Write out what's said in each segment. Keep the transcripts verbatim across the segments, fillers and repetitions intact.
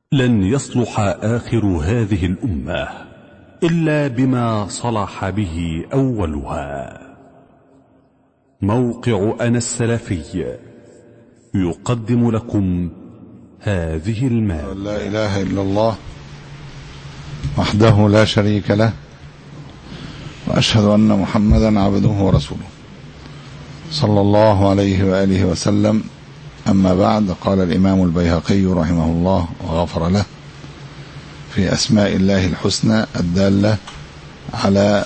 لن يصلح آخر هذه الأمة إلا بما صلح به أولها. موقع أنا السلفي يقدم لكم هذه المادة. لا إله إلا الله وحده لا شريك له، وأشهد أن محمدا عبده ورسوله صلى الله عليه وآله وسلم. أما بعد، قال الإمام البيهقي رحمه الله وغفر له في أسماء الله الحسنى الدالة على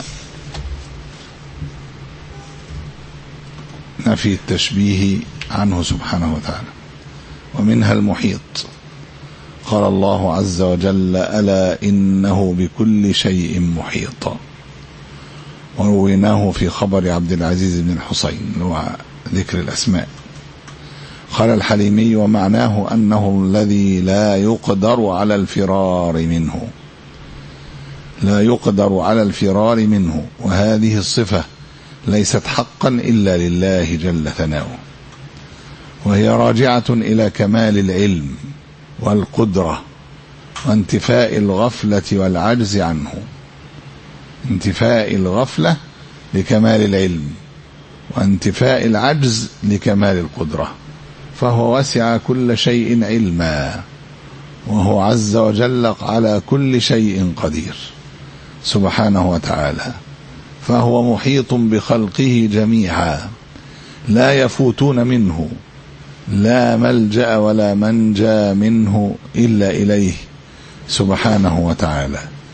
نفي التشبيه عنه سبحانه وتعالى، ومنها المحيط. قال الله عز وجل: ألا إنه بكل شيء محيط. ورويناه في خبر عبد العزيز بن الحسين وذكر الأسماء. قال الحليمي: ومعناه أنه الذي لا يقدر على الفرار منه لا يقدر على الفرار منه وهذه الصفة ليست حقا إلا لله جل ثناؤه، وهي راجعة إلى كمال العلم والقدرة وانتفاء الغفلة والعجز عنه. انتفاء الغفلة لكمال العلم، وانتفاء العجز لكمال القدرة، فهو وسع كل شيء علما، وهو عز وجل على كل شيء قدير سبحانه وتعالى، فهو محيط بخلقه جميعا لا يفوتون منه، لا ملجأ ولا منجى منه إلا إليه سبحانه وتعالى.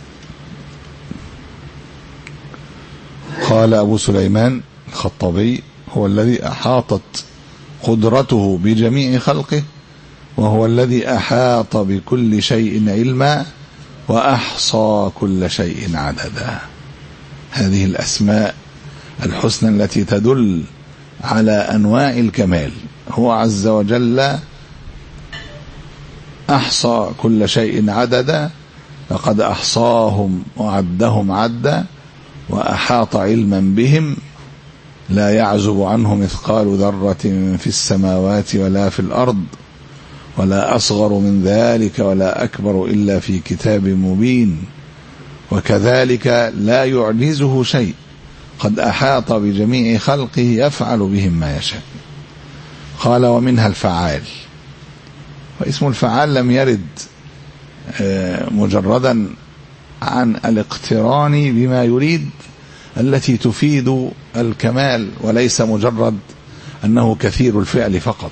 قال أبو سليمان الخطابي: هو الذي أحاطت قدرته بجميع خلقه، وهو الذي أحاط بكل شيء علما، وأحصى كل شيء عددا. هذه الأسماء الحسنى التي تدل على أنواع الكمال. هو عز وجل أحصى كل شيء عددا، لقد أحصاهم وعدهم عدا، وأحاط علما بهم لا يعزب عنه مثقال ذرة في السماوات ولا في الأرض، ولا أصغر من ذلك ولا أكبر إلا في كتاب مبين. وكذلك لا يعجزه شيء، قد أحاط بجميع خلقه يفعل بهم ما يشاء. قال: ومنها الفعال. واسم الفعال لم يرد مجردا عن الاقتران بما يريد التي تفيد الكمال، وليس مجرد أنه كثير الفعل فقط.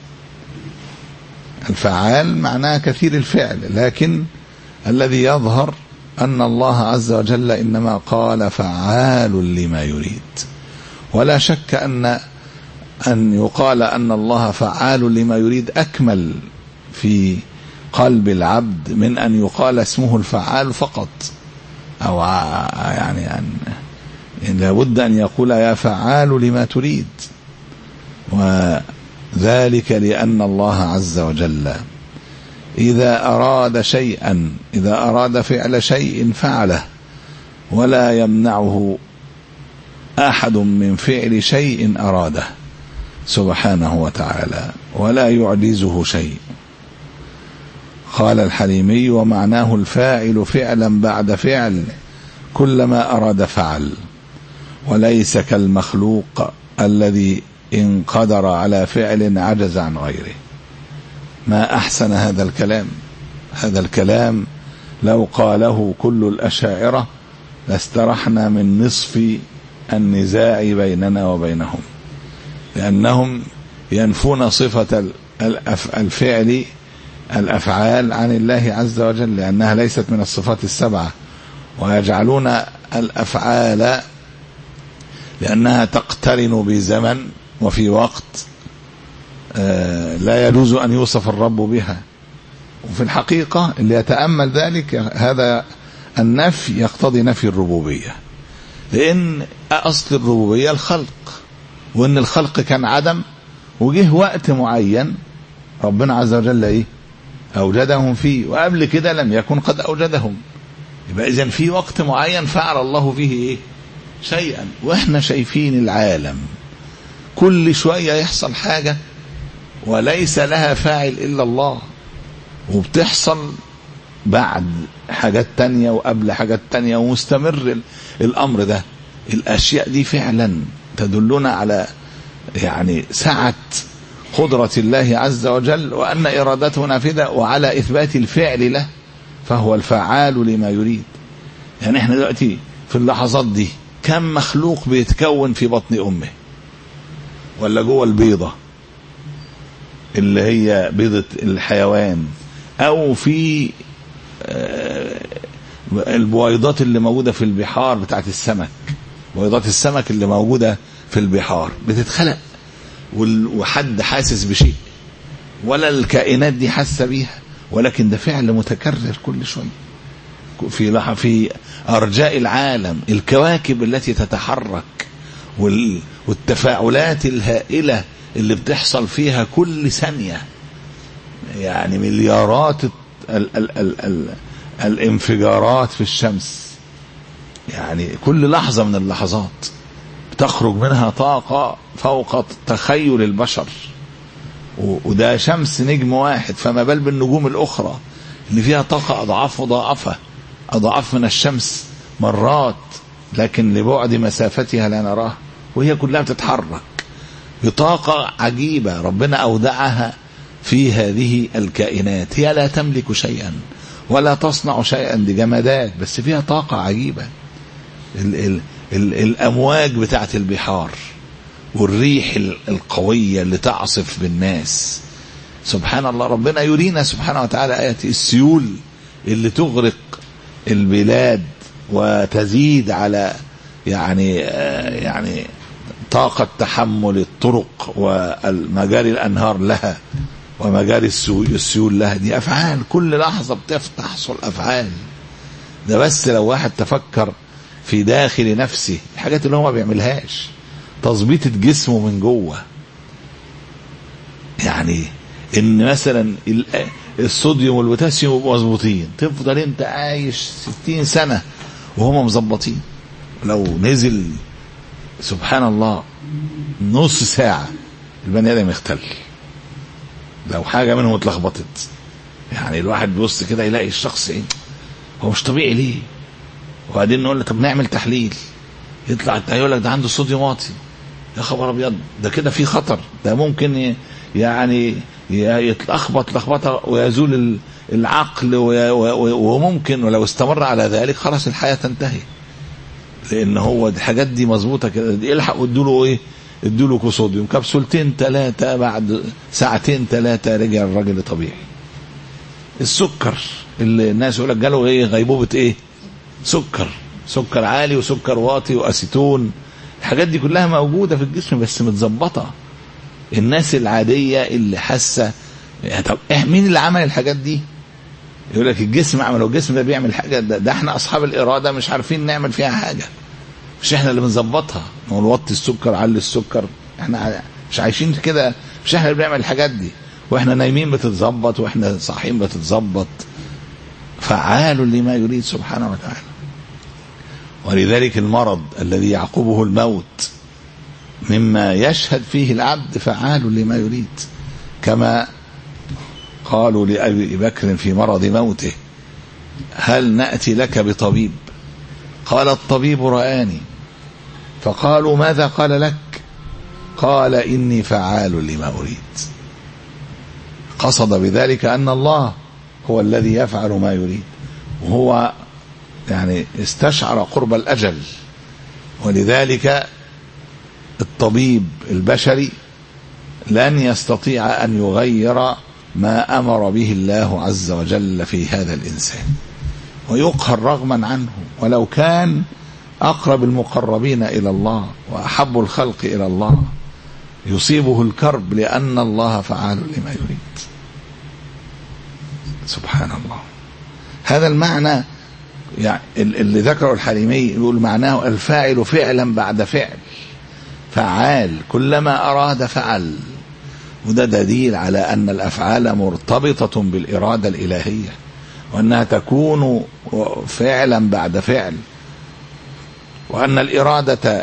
الفعال معناه كثير الفعل، لكن الذي يظهر أن الله عز وجل إنما قال فعال لما يريد. ولا شك أن أن يقال أن الله فعال لما يريد أكمل في قلب العبد من أن يقال اسمه الفعال فقط، أو يعني, يعني لابد أن يقول يا فعال لما تريد. وذلك لأن الله عز وجل إذا أراد شيئا إذا أراد فعل شيء فعله، ولا يمنعه أحد من فعل شيء أراده سبحانه وتعالى، ولا يعجزه شيء. قال الحليمي: ومعناه الفاعل فعلا بعد فعل، كلما أراد فعل، وليس كالمخلوق الذي إن قدر على فعل عجز عن غيره. ما أحسن هذا الكلام. هذا الكلام لو قاله كل الأشاعرة لاسترحنا من نصف النزاع بيننا وبينهم، لأنهم ينفون صفة الفعل الأفعال عن الله عز وجل، لأنها ليست من الصفات السبعة، ويجعلون الأفعال لأنها تقترن بزمن وفي وقت لا يجوز أن يوصف الرب بها. وفي الحقيقة اللي يتأمل ذلك، هذا النفي يقتضي نفي الربوبية، لأن أصل الربوبية الخلق، وأن الخلق كان عدم، وجه وقت معين ربنا عز وجل إيه أوجدهم فيه، وقبل كده لم يكن قد أوجدهم. يبقى إذن في وقت معين فعل الله فيه إيه شيئا. وإحنا شايفين العالم كل شوية يحصل حاجة وليس لها فاعل إلا الله، وبتحصل بعد حاجات تانية وقبل حاجات تانية ومستمر الأمر ده. الأشياء دي فعلا تدلنا على يعني سعة قدرة الله عز وجل، وأن إرادته نافذة، وعلى إثبات الفعل له، فهو الفعال لما يريد. يعني احنا دلوقتي في اللحظات دي كم مخلوق بيتكون في بطن أمه ولا جوه البيضة اللي هي بيضة الحيوان، أو في البويضات اللي موجودة في البحار بتاعت السمك، بويضات السمك اللي موجودة في البحار بتتخلق وحد حاسس بشيء ولا الكائنات دي حاسة بيها، ولكن ده فعل متكرر كل شوية في في أرجاء العالم. الكواكب التي تتحرك والتفاعلات الهائلة اللي بتحصل فيها كل ثانية، يعني مليارات ال ال ال ال الانفجارات في الشمس، يعني كل لحظة من اللحظات بتخرج منها طاقة فوق تخيل البشر، وده شمس نجم واحد، فما بال بالنجوم الأخرى اللي فيها طاقة أضعاف مضاعفة، أضعاف من الشمس مرات، لكن لبعد مسافتها لا نراها، وهي كلها بتتحرك بطاقة عجيبة ربنا أودعها في هذه الكائنات. هي لا تملك شيئا ولا تصنع شيئا، دي جمادات بس فيها طاقة عجيبة. ال ال ال الأمواج بتاعت البحار والريح القوية اللي تعصف بالناس، سبحان الله. ربنا يرينا سبحانه وتعالى آيات السيول اللي تغرق البلاد وتزيد على يعني يعني طاقة تحمل الطرق والمجاري الأنهار لها ومجاري السيول لها. دي أفعال كل لحظة بتحصل أفعال. ده بس لو واحد تفكر في داخل نفسه الحاجات اللي هو ما بيعملهاش، تظبيطة جسمه من جوه، يعني ان مثلا الصوديوم والبوتاسيوم مظبوطين، تفضل انت عايش ستين سنة وهم مظبطين. لو نزل سبحان الله نص ساعة البني آدم يختل، لو حاجة منهم اتلخبطت. يعني الواحد بيبص كده يلاقي الشخص ايه هو مش طبيعي ليه، وبعدين نقول له طب نعمل تحليل، يطلع يقول لك ده عنده صوديوم واطي. يا خبر ابيض، ده كده في خطر، ده ممكن يعني يتلخبط لخبطه ويزول العقل، وممكن ولو استمر على ذلك خلاص الحياه تنتهي، لان هو الحاجات دي مظبوطه كده. يلحق وادوا له ايه، ادوا له صوديوم كبسولتين ثلاثه، بعد ساعتين ثلاثه رجع الراجل طبيعي. السكر اللي الناس يقول لك جاله ايه، غيبوبه ايه، سكر، سكر عالي وسكر واطي واسيتون، الحاجات دي كلها موجوده في الجسم بس متظبطه. الناس العاديه اللي حاسه يعني طب مين اللي عمل الحاجات دي؟ يقول لك الجسم عمله، الجسم ده بيعمل حاجه، ده, ده احنا اصحاب الاراده مش عارفين نعمل فيها حاجه، مش احنا اللي بنظبطها، نقول وطي السكر علي السكر، احنا مش عايشين كده، مش احنا اللي بنعمل الحاجات دي، واحنا نايمين بتتظبط واحنا صاحيين بتتظبط. فعال لما يريد سبحانه وتعالى. ولذلك المرض الذي يعقبه الموت مما يشهد فيه العبد فعال لما يريد، كما قالوا لأبي بكر في مرض موته هل نأتي لك بطبيب؟ قال الطبيب رآني. فقالوا ماذا قال لك؟ قال إني فعال لما أريد. قصد بذلك أن الله هو الذي يفعل ما يريد، وهو يعني استشعر قرب الأجل. ولذلك الطبيب البشري لن يستطيع أن يغير ما أمر به الله عز وجل في هذا الإنسان، ويقهر رغما عنه، ولو كان أقرب المقربين إلى الله وأحب الخلق إلى الله يصيبه الكرب، لأن الله فعال لما يريد. سبحان الله. هذا المعنى يعني اللي ذكره الحليمي، يقول معناه الفاعل فعلا بعد فعل، فعال كلما أراد فعل. وده دليل على أن الأفعال مرتبطة بالإرادة الإلهية، وأنها تكون فعلا بعد فعل، وأن الإرادة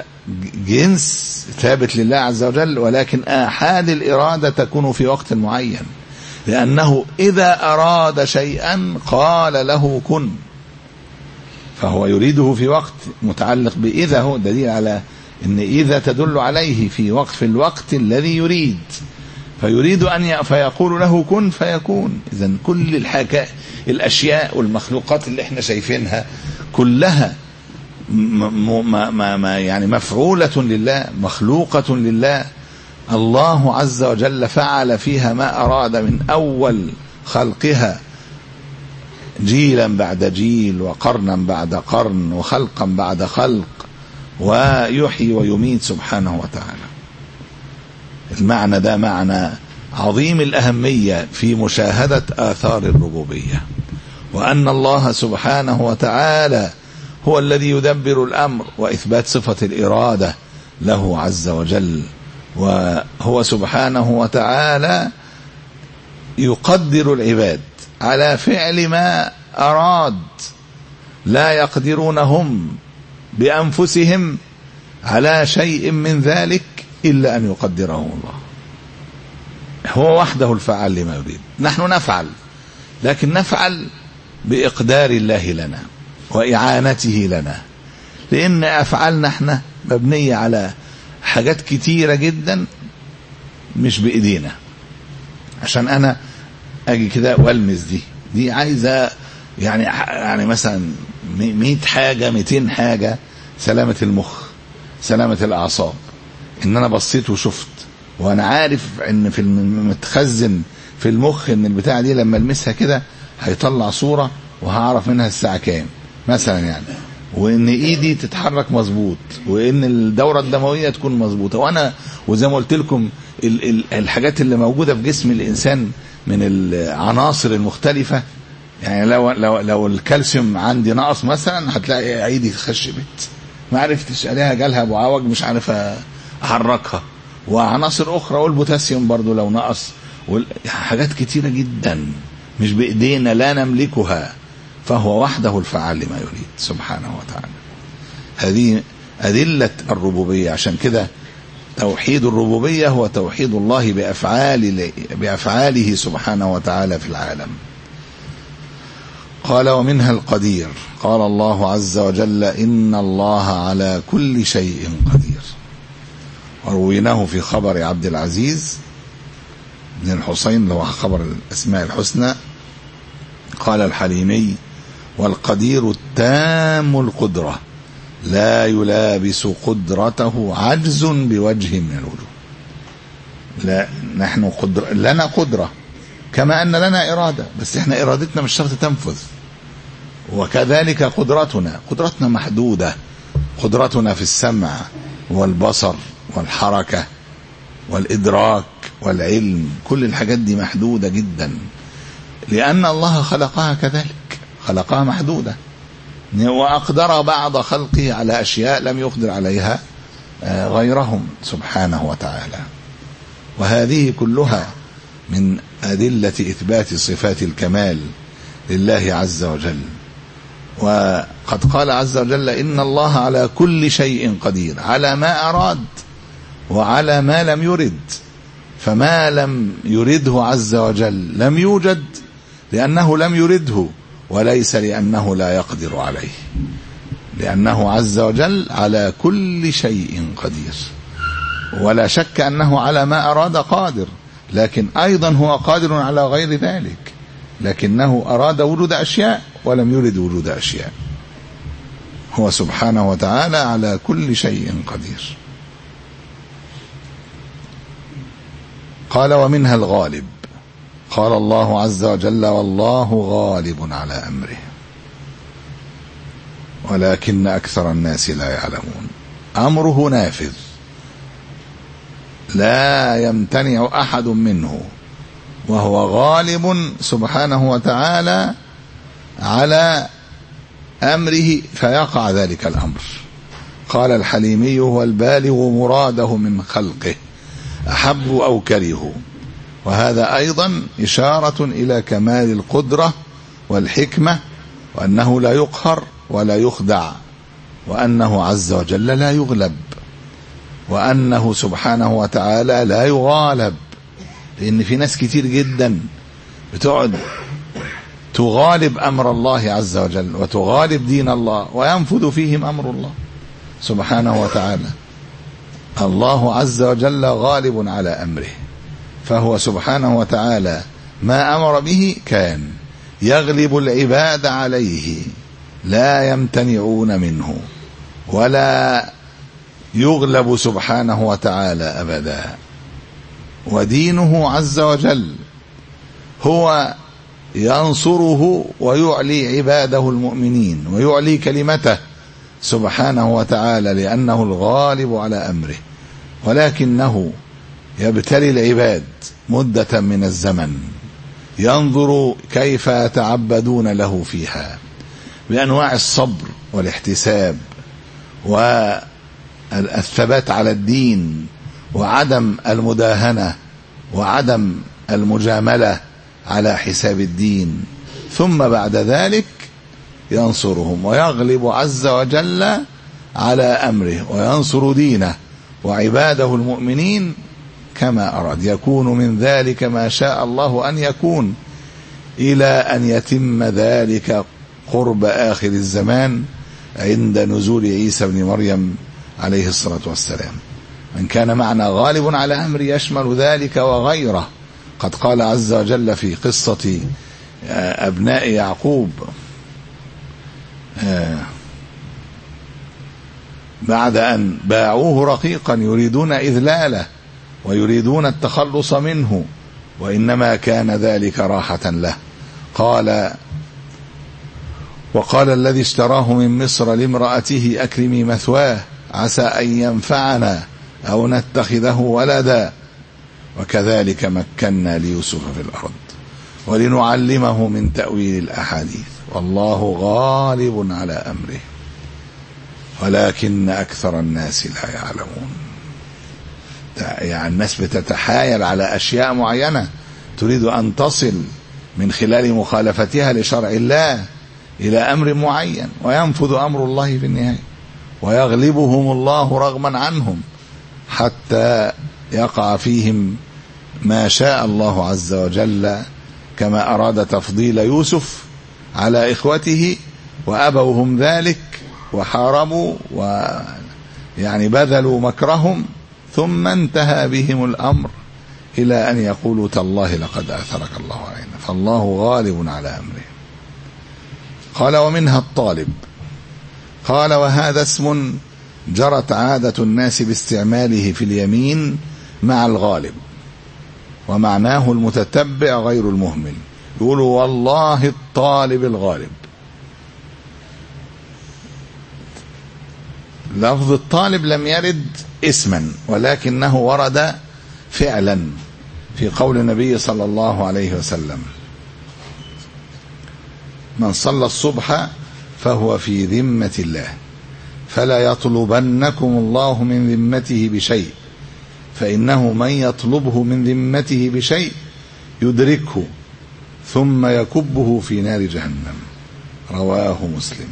جنس ثابت لله عز وجل، ولكن آحاد الإرادة تكون في وقت معين. لأنه إذا أراد شيئا قال له كن، فهو يريده في وقت متعلق بإذا، هو دليل على إن إذا تدل عليه في وقت في الوقت الذي يريد، فيريد أن ي... فيقول له كن فيكون. إذن كل الحكا... الأشياء والمخلوقات اللي احنا شايفينها كلها م... ما... ما... ما يعني مفعولة لله، مخلوقة لله. الله عز وجل فعل فيها ما أراد من أول خلقها جيلا بعد جيل وقرنا بعد قرن وخلقا بعد خلق، ويحيي ويميت سبحانه وتعالى. المعنى ده معنى عظيم الأهمية في مشاهدة آثار الربوبية، وأن الله سبحانه وتعالى هو الذي يدبر الأمر، وإثبات صفة الإرادة له عز وجل. وهو سبحانه وتعالى يقدر العباد على فعل ما أراد، لا يقدرون هم بأنفسهم على شيء من ذلك إلا أن يقدره الله. هو وحده الفعال لما يريد. نحن نفعل، لكن نفعل بإقدار الله لنا وإعانته لنا، لأن أفعالنا احنا مبنية على حاجات كتيرة جدا مش بإيدينا. عشان أنا أجي كده والمس دي دي عايزة يعني يعني مثلا مئة حاجة مئتين حاجة، سلامة المخ، سلامة الأعصاب. إن أنا بصيت وشفت وأنا عارف إن في المتخزن في المخ إن البتاعة دي لما ألمسها كده هيطلع صورة وهعرف منها الساعة كام مثلا يعني، وإن إيدي تتحرك مظبوط، وإن الدورة الدموية تكون مظبوطة. وأنا وزي ما قلت لكم ال ال الحاجات اللي موجودة في جسم الإنسان من العناصر المختلفة، يعني لو لو لو الكالسيوم عندي نقص مثلا هتلاقي ايدي خشبت، ما عرفتش عليها جالها ابو عوج مش عارف احركها. وعناصر اخرى والبوتاسيوم برضو لو نقص، حاجات كتيرة جدا مش بايدينا لا نملكها، فهو وحده الفعال لما يريد سبحانه وتعالى. هذه أدلة الربوبية. عشان كده توحيد الربوبية هو توحيد الله بأفعال بأفعاله سبحانه وتعالى في العالم. قال ومنها القدير. قال الله عز وجل إن الله على كل شيء قدير. ورويناه في خبر عبد العزيز بن الحسين اللي هو خبر الأسماء الحسنى. قال الحليمي والقدير التام القدرة لا يلابس قدرته عجز بوجه من الوجوه. لا نحن قدر لنا قدرة كما أن لنا إرادة، بس احنا إرادتنا مش شرط تنفذ، وكذلك قدرتنا قدرتنا محدودة. قدرتنا في السمع والبصر والحركة والإدراك والعلم، كل الحاجات دي محدودة جدا، لأن الله خلقها كذلك، خلقها محدودة، وأقدر بعض خلقه على أشياء لم يقدر عليها غيرهم سبحانه وتعالى. وهذه كلها من أدلة إثبات صفات الكمال لله عز وجل. وقد قال عز وجل إن الله على كل شيء قدير، على ما أراد وعلى ما لم يرد. فما لم يرده عز وجل لم يوجد لأنه لم يرده، وليس لأنه لا يقدر عليه، لأنه عز وجل على كل شيء قدير. ولا شك أنه على ما أراد قادر، لكن أيضا هو قادر على غير ذلك، لكنه أراد وجود أشياء ولم يرد وجود أشياء. هو سبحانه وتعالى على كل شيء قدير. قال ومنها الغالب. قال الله عز وجل والله غالب على أمره ولكن أكثر الناس لا يعلمون. أمره نافذ لا يمتنع أحد منه، وهو غالب سبحانه وتعالى على أمره فيقع ذلك الأمر. قال الحليمي هو البالغ مراده من خلقه أحبوا أو كرهوا. وهذا أيضا إشارة إلى كمال القدرة والحكمة، وأنه لا يقهر ولا يخدع، وأنه عز وجل لا يغلب، وأنه سبحانه وتعالى لا يغالب. لأن في ناس كتير جدا بتقعد تغالب أمر الله عز وجل وتغالب دين الله وينفذ فيهم أمر الله سبحانه وتعالى. الله عز وجل غالب على أمره، فهو سبحانه وتعالى ما أمر به كان، يغلب العباد عليه، لا يمتنعون منه ولا يغلب سبحانه وتعالى أبدا. ودينه عز وجل هو ينصره ويعلي عباده المؤمنين ويعلي كلمته سبحانه وتعالى، لأنه الغالب على أمره، ولكنه يبتلي العباد مدة من الزمن ينظر كيف يتعبدون له فيها بأنواع الصبر والاحتساب والثبات على الدين وعدم المداهنة وعدم المجاملة على حساب الدين، ثم بعد ذلك ينصرهم ويغلب عز وجل على أمره وينصر دينه وعباده المؤمنين كما أراد. يكون من ذلك ما شاء الله أن يكون إلى أن يتم ذلك قرب آخر الزمان عند نزول عيسى بن مريم عليه الصلاة والسلام. من كان معنا غالب على أمر يشمل ذلك وغيره. قد قال عز وجل في قصة أبناء يعقوب بعد أن باعوه رقيقا يريدون إذلاله ويريدون التخلص منه، وإنما كان ذلك راحة له. قال وقال الذي اشتراه من مصر لامرأته أكرمي مثواه عسى أن ينفعنا أو نتخذه ولدا وكذلك مكنا ليوسف في الأرض ولنعلمه من تأويل الأحاديث والله غالب على أمره ولكن أكثر الناس لا يعلمون. يعني الناس بتتحايل على أشياء معينة تريد أن تصل من خلال مخالفتها لشرع الله إلى أمر معين، وينفذ أمر الله في النهاية ويغلبهم الله رغما عنهم حتى يقع فيهم ما شاء الله عز وجل، كما أراد تفضيل يوسف على إخوته وأبوا هم ذلك وحاربوا ويعني بذلوا مكرهم، ثم انتهى بهم الأمر إلى أن يقولوا تالله لقد آثرك الله علينا. فالله غالب على أمره. قال ومنها الطالب. قال وهذا اسم جرت عادة الناس باستعماله في اليمين مع الغالب، ومعناه المتتبع غير المهمل. يقولوا والله الطالب الغالب. لفظ الطالب لم يرد اسما، ولكنه ورد فعلا في قول النبي صلى الله عليه وسلم من صلى الصبح فهو في ذمة الله فلا يطلبنكم الله من ذمته بشيء فإنه من يطلبه من ذمته بشيء يدركه ثم يكبه في نار جهنم. رواه مسلم.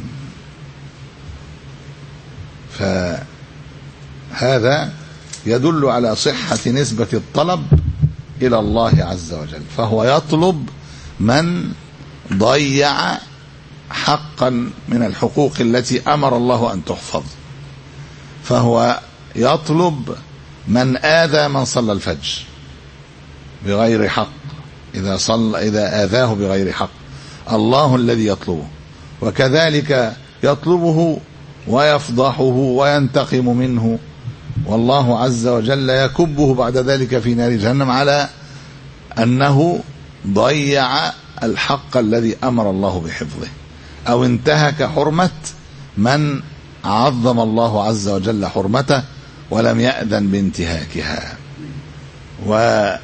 فهذا يدل على صحة نسبة الطلب إلى الله عز وجل، فهو يطلب من ضيع حقا من الحقوق التي أمر الله أن تحفظ، فهو يطلب من آذى من صلى الفجر بغير حق، إذا صلى إذا آذاه بغير حق الله الذي يطلبه، وكذلك يطلبه ويفضحه وينتقم منه، والله عز وجل يكبه بعد ذلك في نار جهنم على أنه ضيع الحق الذي أمر الله بحفظه أو انتهك حرمة من عظم الله عز وجل حرمته ولم يأذن بانتهاكها. وهذا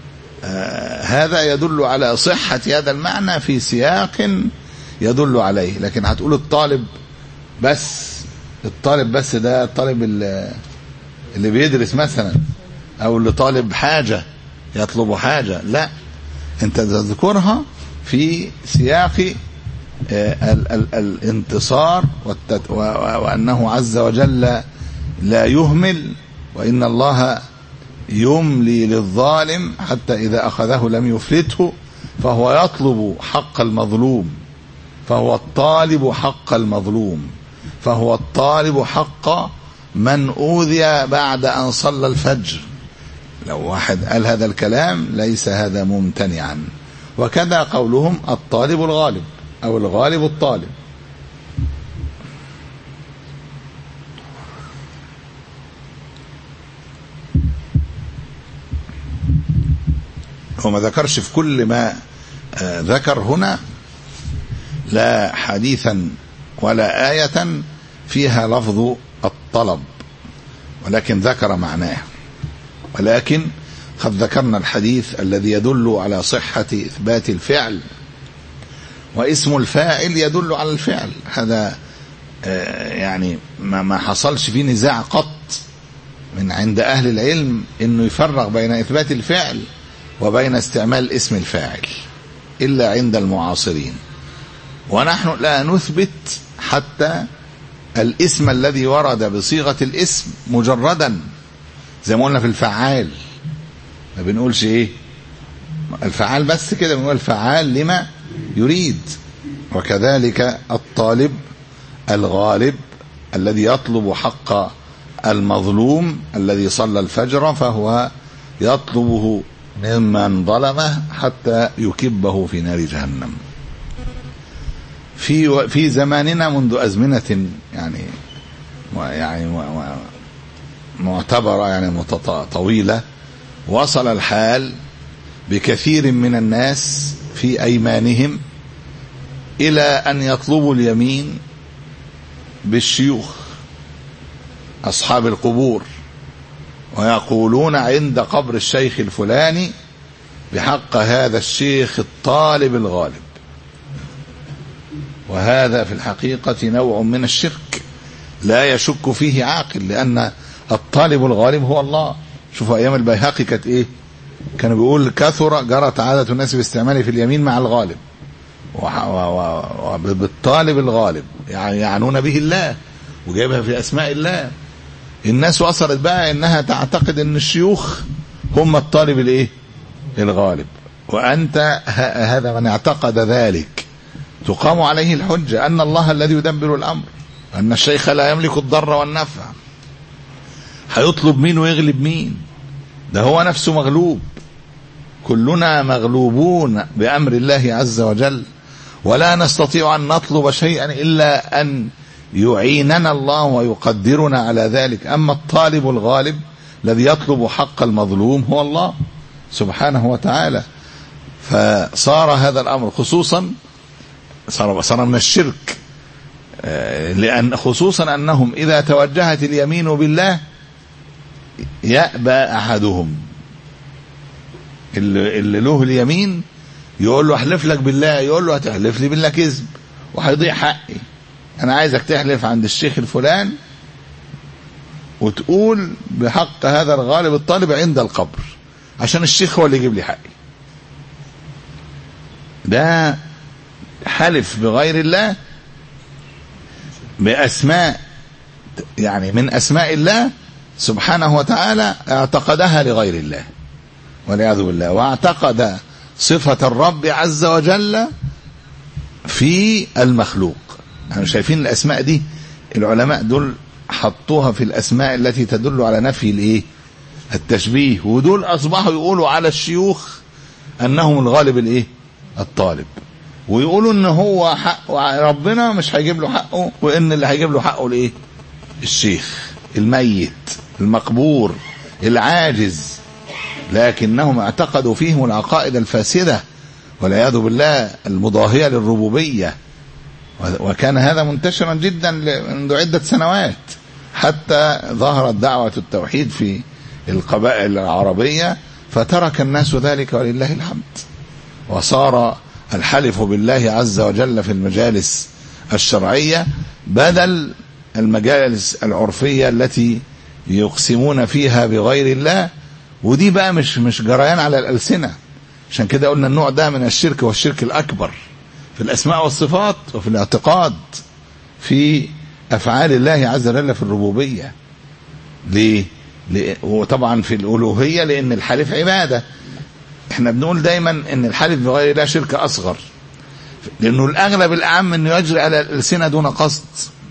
يدل على صحة هذا المعنى في سياق يدل عليه. لكن هتقول الطالب بس، الطالب بس ده الطالب اللي بيدرس مثلا أو اللي طالب حاجة يطلب حاجة، لا، انت تذكرها في سياق ال ال الانتصار وأنه عز وجل لا يهمل، وإن الله يملي للظالم حتى إذا أخذه لم يفلته، فهو يطلب حق المظلوم، فهو الطالب حق المظلوم، فهو الطالب حق من أوذي بعد أن صلى الفجر. لو واحد قال هذا الكلام ليس هذا ممتنعا. وكذا قولهم الطالب الغالب أو الغالب الطالب. هو ما ذكرش في كل ما ذكر هنا لا حديثا ولا آية فيها لفظ الطلب، ولكن ذكر معناه. ولكن قد ذكرنا الحديث الذي يدل على صحة إثبات الفعل، واسم الفاعل يدل على الفعل. هذا يعني ما حصلش فيه نزاع قط من عند أهل العلم إنه يفرق بين إثبات الفعل وبين استعمال اسم الفاعل إلا عند المعاصرين. ونحن لا نثبت حتى الاسم الذي ورد بصيغة الاسم مجردا، زي ما قلنا في الفعال ما بنقولش ايه الفعال بس كده، بنقول الفعال لما يريد. وكذلك الطالب الغالب الذي يطلب حق المظلوم الذي صلى الفجر، فهو يطلبه ممن ظلمه حتى يكبه في نار جهنم. في في زماننا منذ أزمنة يعني يعني معتبرة يعني طويلة، وصل الحال بكثير من الناس في أيمانهم إلى أن يطلبوا اليمين بالشيوخ أصحاب القبور، ويقولون عند قبر الشيخ الفلاني بحق هذا الشيخ الطالب الغالب. وهذا في الحقيقة نوع من الشرك لا يشك فيه عاقل، لأن الطالب الغالب هو الله. شوفوا أيام البيهقي كانت إيه؟ كانوا بيقول كثر جرت عادة الناس باستعماله في اليمين مع الغالب، وبالطالب الغالب يعني يعنون به الله، وجايبها في أسماء الله. الناس وصلت بقى إنها تعتقد إن الشيوخ هم الطالب الإيه؟ الغالب. وأنت هذا من اعتقد ذلك تقام عليه الحجة أن الله الذي يدبر الأمر، أن الشيخ لا يملك الضر والنفع. هيطلب مين ويغلب مين؟ ده هو نفسه مغلوب. كلنا مغلوبون بأمر الله عز وجل، ولا نستطيع أن نطلب شيئا إلا أن يعيننا الله ويقدرنا على ذلك. أما الطالب الغالب الذي يطلب حق المظلوم هو الله سبحانه وتعالى. فصار هذا الأمر خصوصا صار صار من الشرك، لأن خصوصا أنهم إذا توجهت اليمين بالله يأبى أحدهم. اللي, اللي له اليمين يقول له احلف لك بالله، يقول له هتحلف لي بالله كذب وهيضيع حقي. أنا عايزك تحلف عند الشيخ الفلان وتقول بحق هذا الغالب الطالب عند القبر عشان الشيخ هو اللي يجيب لي حقي. ده حلف بغير الله بأسماء يعني من أسماء الله سبحانه وتعالى اعتقدها لغير الله والعياذ بالله، واعتقد صفة الرب عز وجل في المخلوق. يعني شايفين الأسماء دي العلماء دول حطوها في الأسماء التي تدل على نفي الايه التشبيه، ودول أصبحوا يقولوا على الشيوخ أنهم الغالب الايه الطالب، ويقولوا ان هو حق ربنا مش هيجيب له حقه، وان اللي هيجيب له حقه الايه الشيخ الميت المقبور العاجز. لكنهم اعتقدوا فيهم العقائد الفاسدة والعياذ بالله المضاهية للربوبية. وكان هذا منتشرا جدا منذ عدة سنوات حتى ظهرت دعوة التوحيد في القبائل العربية، فترك الناس ذلك ولله الحمد، وصار الحلف بالله عز وجل في المجالس الشرعية بدل المجالس العرفية التي يقسمون فيها بغير الله. ودي بقى مش مش جريان على الألسنة. عشان كده قلنا النوع ده من الشرك والشرك الأكبر في الأسماء والصفات وفي الاعتقاد في أفعال الله عز وجل في الربوبية. ليه؟ وطبعا في الألوهية لأن الحلف عبادة، احنا بنقول دايما ان الحلف بغير الله شرك اصغر، لانه الاغلب الاعم انه يجري على الالسنه دون قصد،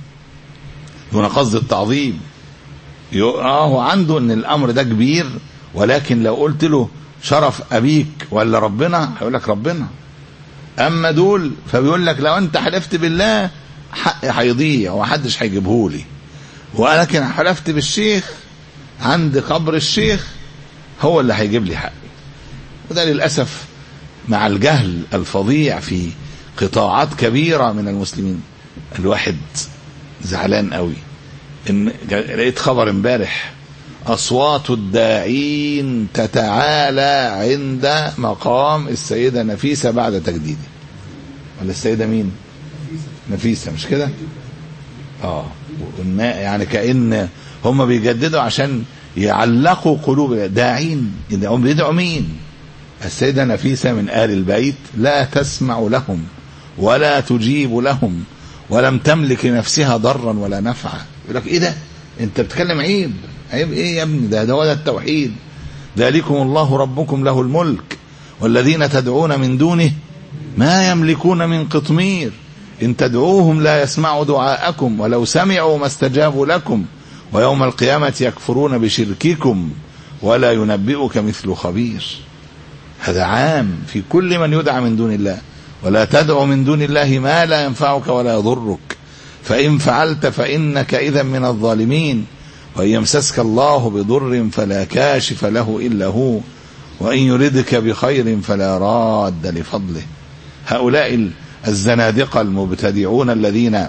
دون قصد التعظيم. اه هو عنده ان الامر ده كبير، ولكن لو قلت له شرف ابيك ولا ربنا هيقول لك ربنا. اما دول فبيقول لك لو انت حلفت بالله حقي هيضيع ومحدش هيجيبهولي، ولكن حلفت بالشيخ عند قبر الشيخ هو اللي هيجيب لي حقي. وده للاسف مع الجهل الفظيع في قطاعات كبيره من المسلمين. الواحد زعلان قوي ان لقيت خبر امبارح اصوات الداعين تتعالى عند مقام السيده نفيسه بعد تجديده. ولا السيده مين؟ نفيسه، مش كده؟ اه يعني كأن هم بيجددوا عشان يعلقوا قلوب داعين. هم بيدعوا مين؟ السيدة نفيسة من آل البيت لا تسمع لهم ولا تجيب لهم ولم تملك لنفسها ضرا ولا نفعا. يقول لك ايه ده؟ انت بتتكلم عيب. عيب ايه يا ابني؟ ده ده ولا التوحيد. ذلكم الله ربكم له الملك والذين تدعون من دونه ما يملكون من قطمير إن تدعوهم لا يسمعوا دعاءكم ولو سمعوا ما استجابوا لكم ويوم القيامة يكفرون بشرككم ولا ينبئك مثل خبير. هذا عام في كل من يدعى من دون الله. ولا تدعو من دون الله ما لا ينفعك ولا يضرك فإن فعلت فإنك إذا من الظالمين وإن يمسسك الله بضر فلا كاشف له إلا هو وإن يردك بخير فلا راد لفضله. هؤلاء الزنادقة المبتدعون الذين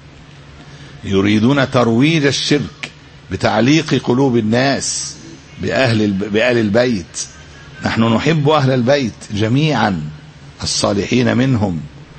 يريدون ترويج الشرك بتعليق قلوب الناس بأهل بآل البيت. نحن نحب أهل البيت جميعا، الصالحين منهم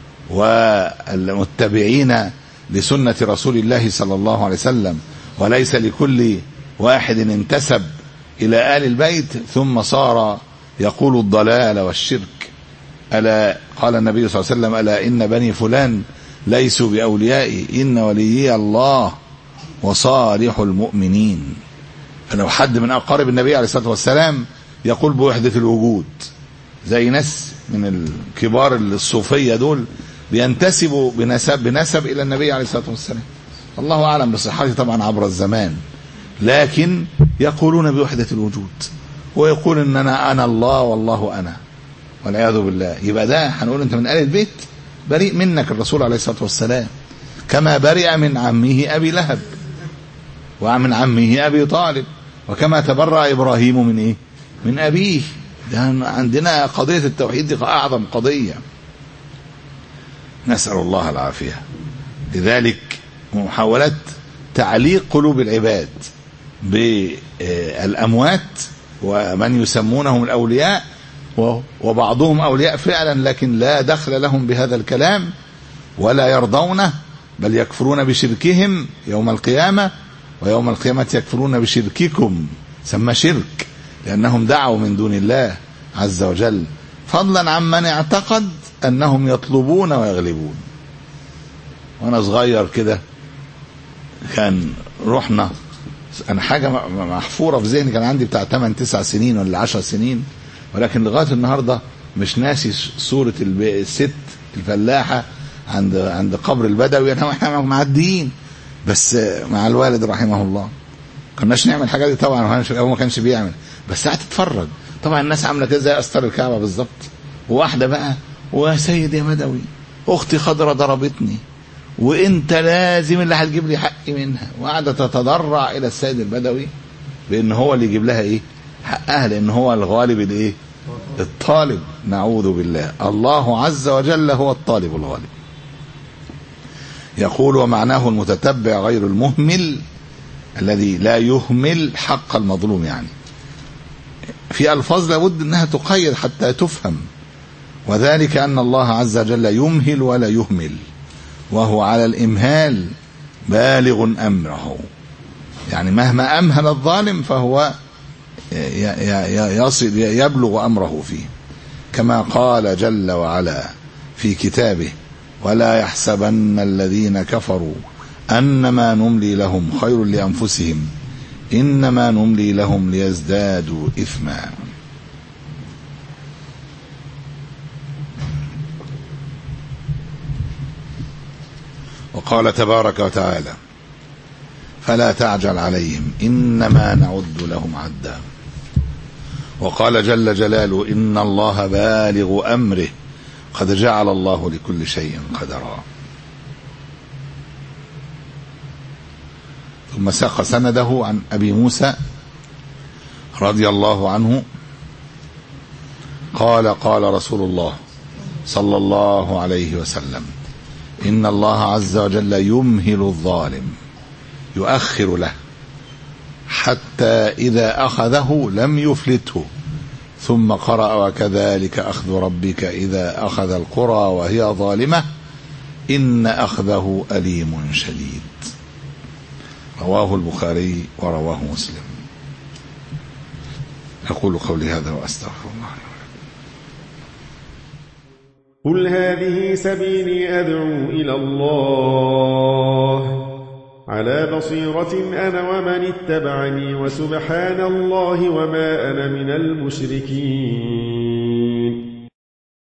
والمتبعين لسنة رسول الله صلى الله عليه وسلم، وليس لكل واحد انتسب إلى آل البيت ثم صار يقول الضلال والشرك. ألا قال النبي صلى الله عليه وسلم ألا إن بني فلان ليسوا بأوليائي إن وليي الله وصالح المؤمنين. فلو حد من أقارب النبي عليه الصلاة والسلام يقول بوحدة الوجود، زي ناس من الكبار الصوفية دول بينتسبوا بنسب, بنسب إلى النبي عليه الصلاة والسلام، الله أعلم بصحته طبعا عبر الزمان، لكن يقولون بوحدة الوجود ويقول إن أنا أنا الله والله أنا والعياذ بالله. يبقى ده هنقول أنت من آل البيت؟ بريء منك الرسول عليه الصلاة والسلام، كما برئ من عمه أبي لهب ومن عمه أبي طالب، وكما تبرأ إبراهيم من إيه؟ من أبيه. ده عندنا قضية التوحيد دي أعظم قضية، نسأل الله العافية. لذلك محاولة تعليق قلوب العباد بالأموات ومن يسمونهم الأولياء، وبعضهم أولياء فعلا لكن لا دخل لهم بهذا الكلام ولا يرضونه، بل يكفرون بشركهم يوم القيامة، ويوم القيامة يكفرون بشرككم، سمى شرك لأنهم دعوا من دون الله عز وجل، فضلا عن من اعتقد أنهم يطلبون ويغلبون. وأنا صغير كده كان رحنا، أنا حاجة محفورة في ذهني، كان عندي بتاع ثمانية تسع سنين ولا عشر سنين، ولكن لغاية النهاردة مش ناسي صورة الست الفلاحة عند عند قبر البدوي. احنا معديين بس مع الوالد رحمه الله، كناش نعمل الحاجات دي طبعا، هو ما كانش بيعمل، بس قاعد تتفرج. طبعا الناس عامله كده زي استار الكعبه بالظبط، وواحده بقى ويا سيد يا بدوي اختي خضره ضربتني وانت لازم اللي هتجيب لي حقي منها، وقاعده تتضرع الى السيد البدوي بان هو اللي يجيب لها ايه حقها، لان هو الغالب الايه الطالب. نعوذ بالله، الله عز وجل هو الطالب الغالب. يقول ومعناه المتتبع غير المهمل الذي لا يهمل حق المظلوم. يعني في ألفاظ لابد أنها تقيد حتى تفهم، وذلك أن الله عز وجل يمهل ولا يهمل، وهو على الإمهال بالغ أمره. يعني مهما أمهل الظالم فهو يصل يبلغ أمره فيه، كما قال جل وعلا في كتابه ولا يحسبن الذين كفروا أنما نملي لهم خير لأنفسهم إنما نملي لهم ليزدادوا إثما. وقال تبارك وتعالى فلا تعجل عليهم إنما نعد لهم عدا. وقال جل جلاله إن الله بالغ أمره قد جعل الله لكل شيء قدرا. ثم ساق سنده عن أبي موسى رضي الله عنه قال قال رسول الله صلى الله عليه وسلم إن الله عز وجل يمهل الظالم يؤخر له حتى إذا أخذه لم يفلته. ثم قرأ وكذلك أخذ ربك إذا أخذ القرى وهي ظالمة إن أخذه أليم شديد. رواه البخاري ورواه مسلم. أقول قولي هذا وأستغفر الله. قل هذه سبيلي أدعو إلى الله على بصيرة أنا ومن اتبعني وسبحان الله وما أنا من المشركين.